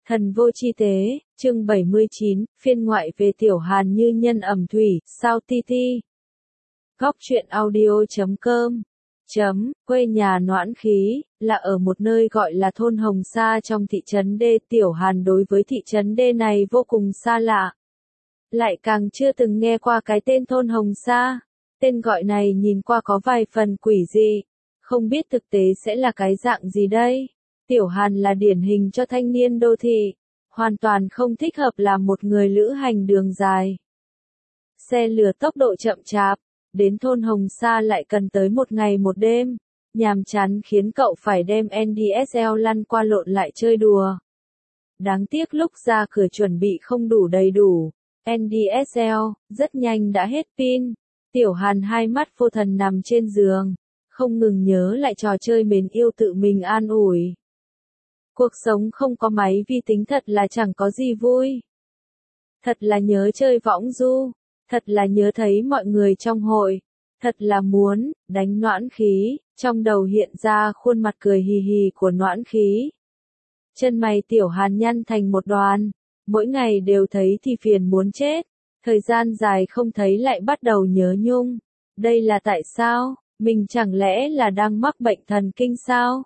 Thần vô chi tế, chương 79, phiên ngoại về Tiểu Hàn như nhân ẩm thủy, sao ti ti. Góc truyện audio.com quê nhà Noãn Khí, là ở một nơi gọi là thôn Hồng Sa trong thị trấn D. Tiểu Hàn đối với thị trấn D này vô cùng xa lạ. Lại càng chưa từng nghe qua cái tên thôn Hồng Sa. Tên gọi này nhìn qua có vài phần quỷ dị. Không biết thực tế sẽ là cái dạng gì đây? Tiểu Hàn là điển hình cho thanh niên đô thị. Hoàn toàn không thích hợp làm một người lữ hành đường dài. Xe lửa tốc độ chậm chạp. Đến thôn Hồng Sa lại cần tới một ngày một đêm. Nhàm chán khiến cậu phải đem NDSL lăn qua lộn lại chơi đùa. Đáng tiếc lúc ra cửa chuẩn bị không đủ đầy đủ. NDSL, rất nhanh đã hết pin. Tiểu Hàn hai mắt vô thần nằm trên giường. Không ngừng nhớ lại trò chơi mến yêu tự mình an ủi. Cuộc sống không có máy vi tính thật là chẳng có gì vui. Thật là nhớ chơi võng du. Thật là nhớ thấy mọi người trong hội. Thật là muốn đánh Noãn Khí. Trong đầu hiện ra khuôn mặt cười hì hì của Noãn Khí. Chân mày Tiểu Hàn nhăn thành một đoàn. Mỗi ngày đều thấy thì phiền muốn chết. Thời gian dài không thấy lại bắt đầu nhớ nhung. Đây là tại sao? Mình chẳng lẽ là đang mắc bệnh thần kinh sao?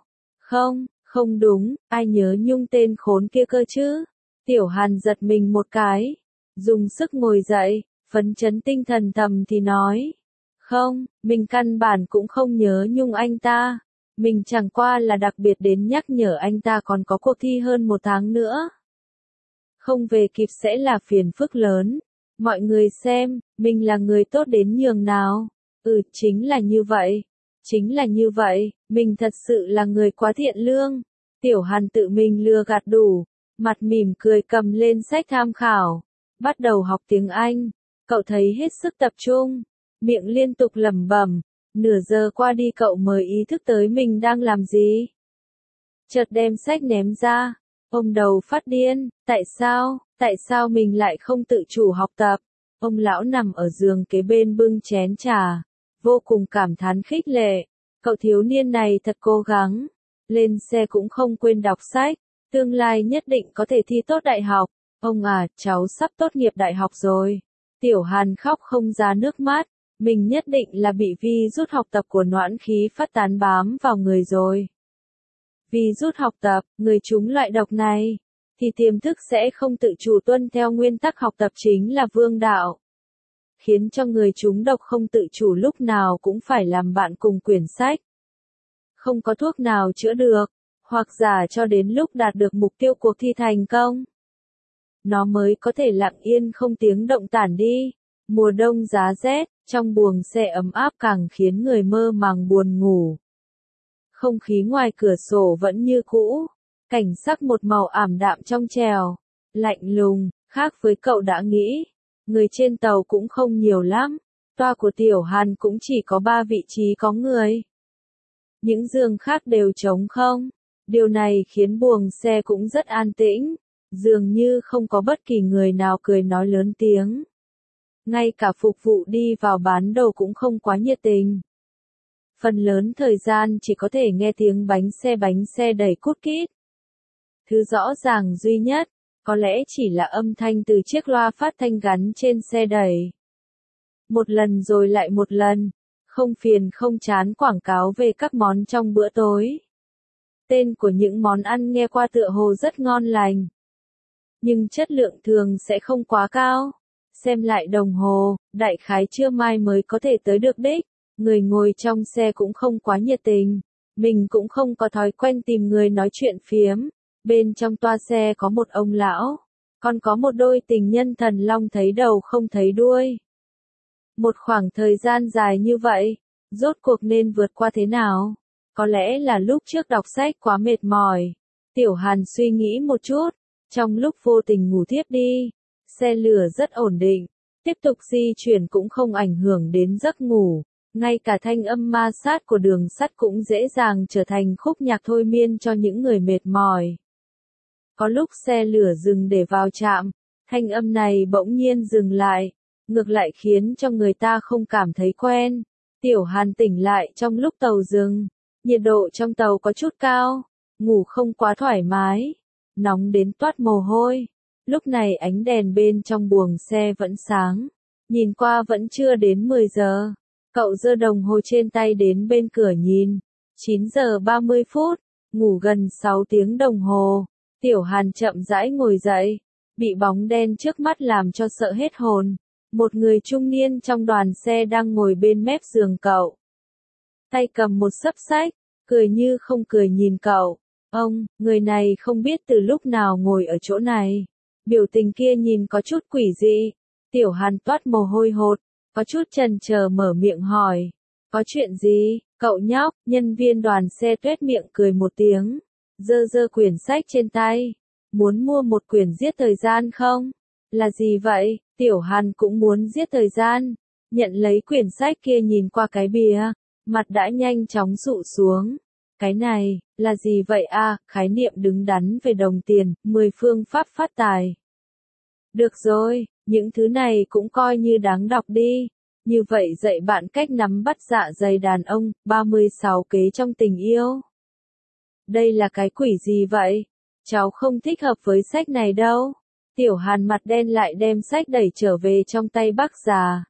Không đúng, ai nhớ nhung tên khốn kia cơ chứ? Tiểu Hàn giật mình một cái. Dùng sức ngồi dậy, phấn chấn tinh thần thầm thì nói. Không, mình căn bản cũng không nhớ nhung anh ta. Mình chẳng qua là đặc biệt đến nhắc nhở anh ta còn có cuộc thi hơn 1 tháng nữa. Không về kịp sẽ là phiền phức lớn. Mọi người xem, mình là người tốt đến nhường nào. Chính là như vậy. Chính là như vậy, mình thật sự là người quá thiện lương. Tiểu Hàn tự mình lừa gạt đủ. Mặt mỉm cười cầm lên sách tham khảo. Bắt đầu học tiếng Anh. Cậu thấy hết sức tập trung. Miệng liên tục lẩm bẩm. Nửa giờ qua đi cậu mới ý thức tới mình đang làm gì. Chợt đem sách ném ra. Ông đầu phát điên. Tại sao mình lại không tự chủ học tập? Ông lão nằm ở giường kế bên bưng chén trà. Vô cùng cảm thán khích lệ. Cậu thiếu niên này thật cố gắng. Lên xe cũng không quên đọc sách. Tương lai nhất định có thể thi tốt đại học. Ông à, cháu sắp tốt nghiệp đại học rồi. Tiểu Hàn khóc không ra nước mắt. Mình nhất định là bị virus học tập của Noãn Khí phát tán bám vào người rồi. Virus học tập, người trúng loại độc này, thì tiềm thức sẽ không tự chủ tuân theo nguyên tắc học tập chính là vương đạo. Khiến cho người trúng độc không tự chủ lúc nào cũng phải làm bạn cùng quyển sách. Không có thuốc nào chữa được, hoặc giả cho đến lúc đạt được mục tiêu cuộc thi thành công. Nó mới có thể lặng yên không tiếng động tản đi. Mùa đông giá rét, trong buồng xe ấm áp càng khiến người mơ màng buồn ngủ. Không khí ngoài cửa sổ vẫn như cũ. Cảnh sắc một màu ảm đạm trong trèo. Lạnh lùng, khác với cậu đã nghĩ. Người trên tàu cũng không nhiều lắm. Toa của Tiểu Hàn cũng chỉ có 3 vị trí có người. Những giường khác đều trống không. Điều này khiến buồng xe cũng rất an tĩnh. Dường như không có bất kỳ người nào cười nói lớn tiếng. Ngay cả phục vụ đi vào bán đồ cũng không quá nhiệt tình. Phần lớn thời gian chỉ có thể nghe tiếng bánh xe đẩy cút kít. Thứ rõ ràng duy nhất, có lẽ chỉ là âm thanh từ chiếc loa phát thanh gắn trên xe đẩy. Một lần rồi lại một lần, không phiền không chán quảng cáo về các món trong bữa tối. Tên của những món ăn nghe qua tựa hồ rất ngon lành. Nhưng chất lượng thường sẽ không quá cao. Xem lại đồng hồ, đại khái trưa mai mới có thể tới được đích. Người ngồi trong xe cũng không quá nhiệt tình. Mình cũng không có thói quen tìm người nói chuyện phiếm. Bên trong toa xe có một ông lão. Còn có một đôi tình nhân thần long thấy đầu không thấy đuôi. Một khoảng thời gian dài như vậy, rốt cuộc nên vượt qua thế nào? Có lẽ là lúc trước đọc sách quá mệt mỏi. Tiểu Hàn suy nghĩ một chút. Trong lúc vô tình ngủ thiếp đi. Xe lửa rất ổn định. Tiếp tục di chuyển cũng không ảnh hưởng đến giấc ngủ. Ngay cả thanh âm ma sát của đường sắt cũng dễ dàng trở thành khúc nhạc thôi miên cho những người mệt mỏi. Có lúc xe lửa dừng để vào trạm, thanh âm này bỗng nhiên dừng lại, ngược lại khiến cho người ta không cảm thấy quen. Tiểu Hàn tỉnh lại trong lúc tàu dừng, nhiệt độ trong tàu có chút cao, ngủ không quá thoải mái. nóng đến toát mồ hôi. Lúc này ánh đèn bên trong buồng xe vẫn sáng, nhìn qua vẫn chưa đến 10 giờ. Cậu giơ đồng hồ trên tay đến bên cửa nhìn, 9 giờ 30 phút, ngủ gần 6 tiếng đồng hồ. Tiểu Hàn chậm rãi ngồi dậy, bị bóng đen trước mắt làm cho sợ hết hồn. Một người trung niên trong đoàn xe đang ngồi bên mép giường cậu. Tay cầm một xấp sách, cười như không cười nhìn cậu. Ông, người này không biết từ lúc nào ngồi ở chỗ này. Biểu tình kia nhìn có chút quỷ dị. Tiểu Hàn toát mồ hôi hột, có chút chần chờ mở miệng hỏi. Có chuyện gì, cậu nhóc? Nhân viên đoàn xe tuét miệng cười một tiếng. Giơ quyển sách trên tay. Muốn mua một quyển giết thời gian không? Là gì vậy? Tiểu Hàn cũng muốn giết thời gian. Nhận lấy quyển sách kia nhìn qua cái bìa, mặt đã nhanh chóng dụ xuống. Cái này, là gì vậy a? Khái niệm đứng đắn về đồng tiền, 10 phương pháp phát tài. Được rồi, những thứ này cũng coi như đáng đọc đi. Như vậy dạy bạn cách nắm bắt dạ dày đàn ông, 36 kế trong tình yêu. Đây là cái quỷ gì vậy? Cháu không thích hợp với sách này đâu. Tiểu Hàn mặt đen lại đem sách đẩy trở về trong tay bác già.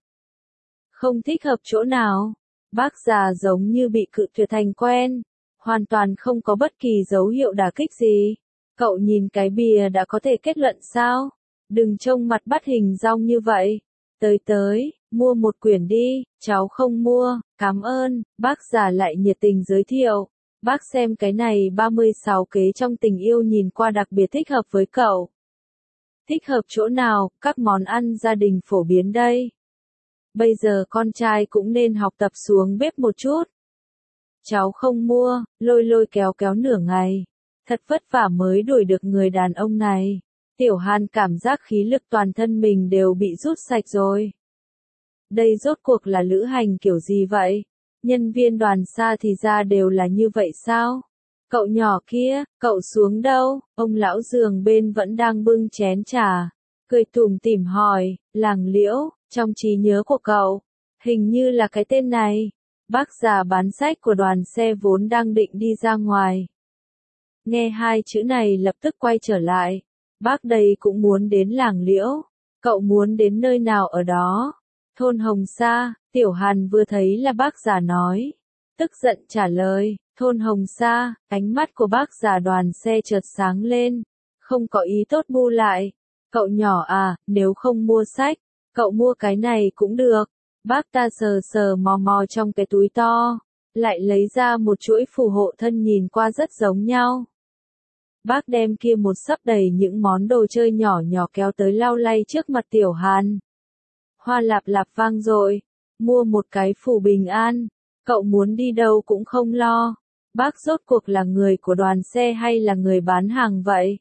Không thích hợp chỗ nào? Bác già giống như bị cự tuyệt thành quen. Hoàn toàn không có bất kỳ dấu hiệu đả kích gì. Cậu nhìn cái bìa đã có thể kết luận sao? Đừng trông mặt bắt hình dong như vậy. Tới, mua một quyển đi. Cháu không mua, cảm ơn. Bác già lại nhiệt tình giới thiệu. Bác xem cái này 36 kế trong tình yêu nhìn qua đặc biệt thích hợp với cậu. Thích hợp chỗ nào? Các món ăn gia đình phổ biến đây. Bây giờ con trai cũng nên học tập xuống bếp một chút. Cháu không mua, lôi kéo nửa ngày. Thật vất vả mới đuổi được người đàn ông này. Tiểu Hàn cảm giác khí lực toàn thân mình đều bị rút sạch rồi. Đây rốt cuộc là lữ hành kiểu gì vậy? Nhân viên đoàn xa thì ra đều là như vậy sao? Cậu nhỏ kia, cậu xuống đâu? Ông lão giường bên vẫn đang bưng chén trà. Cười tủm tỉm hỏi, Làng Liễu, trong trí nhớ của cậu, hình như là cái tên này. Bác già bán sách của đoàn xe vốn đang định đi ra ngoài. Nghe hai chữ này lập tức quay trở lại. Bác đây cũng muốn đến Làng Liễu. Cậu muốn đến nơi nào ở đó? Thôn Hồng Sa. Tiểu Hàn vừa thấy là bác già nói. Tức giận trả lời, thôn Hồng Sa. Ánh mắt của bác già đoàn xe chợt sáng lên. Không có ý tốt bu lại. Cậu nhỏ à, nếu không mua sách, cậu mua cái này cũng được. Bác ta sờ mò trong cái túi to, lại lấy ra một chuỗi phù hộ thân nhìn qua rất giống nhau. Bác đem kia một xấp đầy những món đồ chơi nhỏ kéo tới lau lay trước mặt Tiểu Hàn. Hoa lạp lạp vang dội, mua một cái phù bình an, cậu muốn đi đâu cũng không lo. Bác rốt cuộc là người của đoàn xe hay là người bán hàng vậy?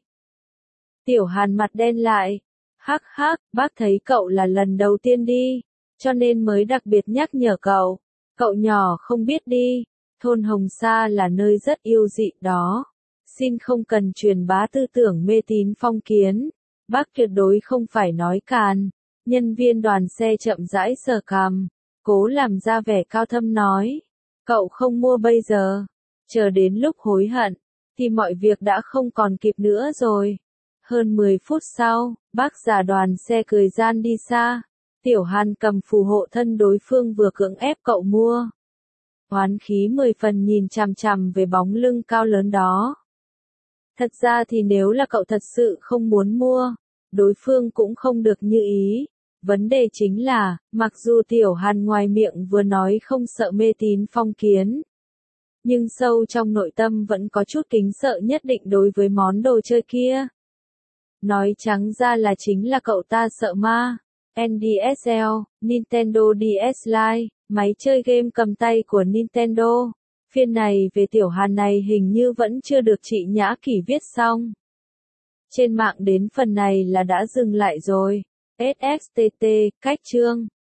Tiểu Hàn mặt đen lại, hắc, bác thấy cậu là lần đầu tiên đi, cho nên mới đặc biệt nhắc nhở cậu. Cậu nhỏ không biết đi, thôn Hồng Sa là nơi rất yêu dị đó. Xin không cần truyền bá tư tưởng mê tín phong kiến. Bác tuyệt đối không phải nói càn. Nhân viên đoàn xe chậm rãi sờ cằm, cố làm ra vẻ cao thâm nói. Cậu không mua bây giờ, chờ đến lúc hối hận, thì mọi việc đã không còn kịp nữa rồi. Hơn 10 phút sau, bác già đoàn xe cười gian đi xa. Tiểu Hàn cầm phù hộ thân đối phương vừa cưỡng ép cậu mua. Oán khí 10 phần nhìn chằm chằm về bóng lưng cao lớn đó. Thật ra thì nếu là cậu thật sự không muốn mua, đối phương cũng không được như ý. Vấn đề chính là, mặc dù Tiểu Hàn ngoài miệng vừa nói không sợ mê tín phong kiến, nhưng sâu trong nội tâm vẫn có chút kính sợ nhất định đối với món đồ chơi kia. Nói trắng ra là chính là cậu ta sợ ma. NDSL, Nintendo DS Lite, máy chơi game cầm tay của Nintendo. Phiên này về Tiểu Hàn này hình như vẫn chưa được chị Nhã Kỳ viết xong. Trên mạng đến phần này là đã dừng lại rồi. SXTT, cách chương.